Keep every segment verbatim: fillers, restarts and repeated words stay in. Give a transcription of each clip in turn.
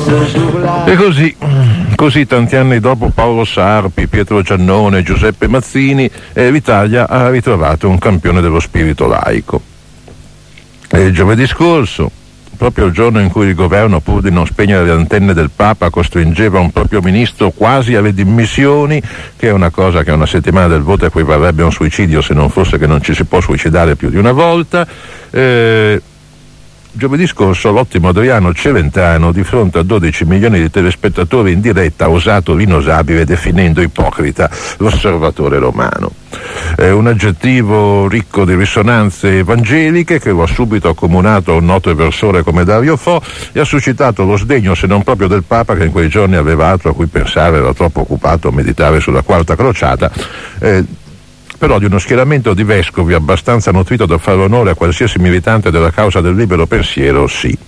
E così, così tanti anni dopo Paolo Sarpi, Pietro Giannone, Giuseppe Mazzini, eh, l'Italia ha ritrovato un campione dello spirito laico. E giovedì scorso, proprio il giorno in cui il governo, pur di non spegnere le antenne del Papa, costringeva un proprio ministro quasi alle dimissioni, che è una cosa che a una settimana del voto equivarrebbe a un suicidio, se non fosse che non ci si può suicidare più di una volta, eh, giovedì scorso l'ottimo Adriano Celentano, di fronte a dodici milioni di telespettatori in diretta, ha osato l'inosabile definendo ipocrita l'osservatore romano. È un aggettivo ricco di risonanze evangeliche che lo ha subito accomunato a un noto eversore come Dario Fo e ha suscitato lo sdegno, se non proprio del Papa, che in quei giorni aveva altro a cui pensare, era troppo occupato a meditare sulla quarta crociata, eh, però di uno schieramento di vescovi abbastanza nutrito da fare onore a qualsiasi militante della causa del libero pensiero, sì.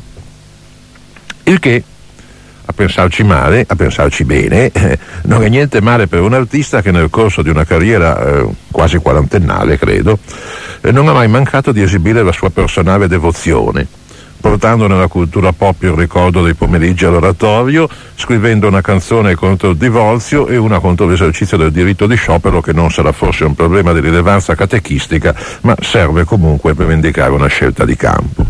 Il che, a pensarci male, a pensarci bene, eh, non è niente male per un artista che nel corso di una carriera eh, quasi quarantennale, credo, eh, non ha mai mancato di esibire la sua personale devozione, portando nella cultura pop il ricordo dei pomeriggi all'oratorio, scrivendo una canzone contro il divorzio e una contro l'esercizio del diritto di sciopero, che non sarà forse un problema di rilevanza catechistica, ma serve comunque per indicare una scelta di campo.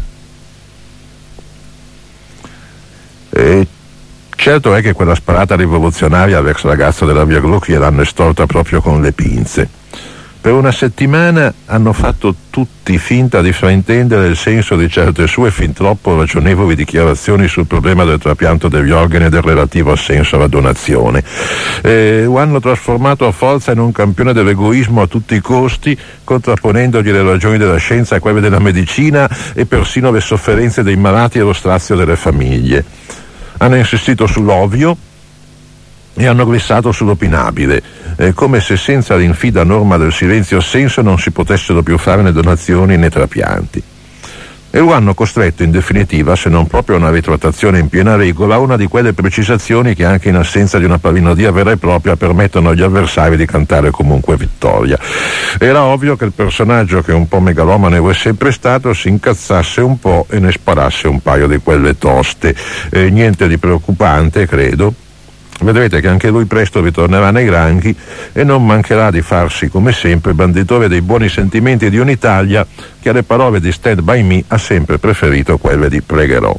E certo è che quella sparata rivoluzionaria l'ex ragazzo della Via Gluck gliel'hanno estorta proprio con le pinze. Per una settimana hanno fatto tutti finta di fraintendere il senso di certe sue fin troppo ragionevoli dichiarazioni sul problema del trapianto degli organi e del relativo assenso alla donazione. Eh, lo hanno trasformato a forza in un campione dell'egoismo a tutti i costi, contrapponendogli le ragioni della scienza a quelle della medicina e persino le sofferenze dei malati e lo strazio delle famiglie. Hanno insistito sull'ovvio e hanno glissato sull'opinabile, eh, come se senza l'infida norma del silenzio assenso non si potessero più fare né donazioni né trapianti. E lo hanno costretto in definitiva, se non proprio a una ritrattazione in piena regola, a una di quelle precisazioni che anche in assenza di una pavinodia vera e propria permettono agli avversari di cantare comunque vittoria. Era ovvio che il personaggio, che un po' megalomane lo è sempre stato, si incazzasse un po' e ne sparasse un paio di quelle toste. Eh, niente di preoccupante, credo. Vedrete che anche lui presto ritornerà nei ranghi e non mancherà di farsi, come sempre, banditore dei buoni sentimenti di un'Italia che alle parole di Stand By Me ha sempre preferito quelle di pregherò.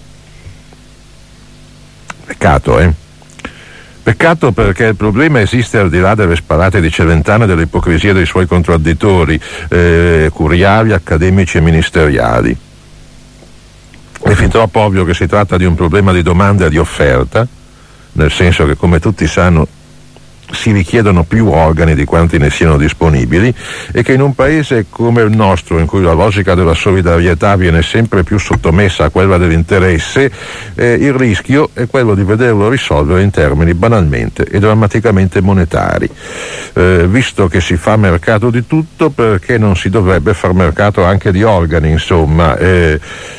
Peccato, eh? Peccato, perché il problema esiste al di là delle sparate di Celentano e dell'ipocrisia dei suoi contraddittori, eh, curiali, accademici e ministeriali. È fin troppo ovvio che si tratta di un problema di domanda e di offerta, nel senso che, come tutti sanno, si richiedono più organi di quanti ne siano disponibili, e che in un paese come il nostro, in cui la logica della solidarietà viene sempre più sottomessa a quella dell'interesse, eh, il rischio è quello di vederlo risolvere in termini banalmente e drammaticamente monetari. Eh, visto che si fa mercato di tutto, perché non si dovrebbe far mercato anche di organi, insomma? Eh,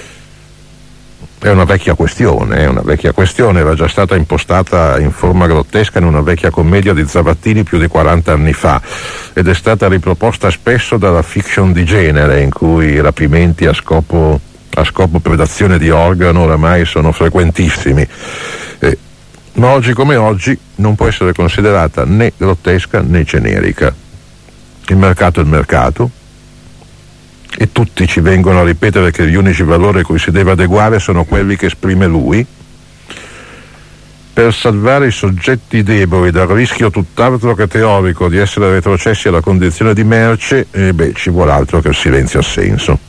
È una vecchia questione, è una vecchia questione, era già stata impostata in forma grottesca in una vecchia commedia di Zavattini più di quaranta anni fa, ed è stata riproposta spesso dalla fiction di genere, in cui i rapimenti a scopo, a scopo predazione di organo oramai sono frequentissimi. Eh, ma oggi come oggi non può essere considerata né grottesca né generica. Il mercato è il mercato, e tutti ci vengono a ripetere che gli unici valori a cui si deve adeguare sono quelli che esprime lui. Per salvare i soggetti deboli dal rischio tutt'altro che teorico di essere retrocessi alla condizione di merce, eh beh, ci vuole altro che il silenzio assenso.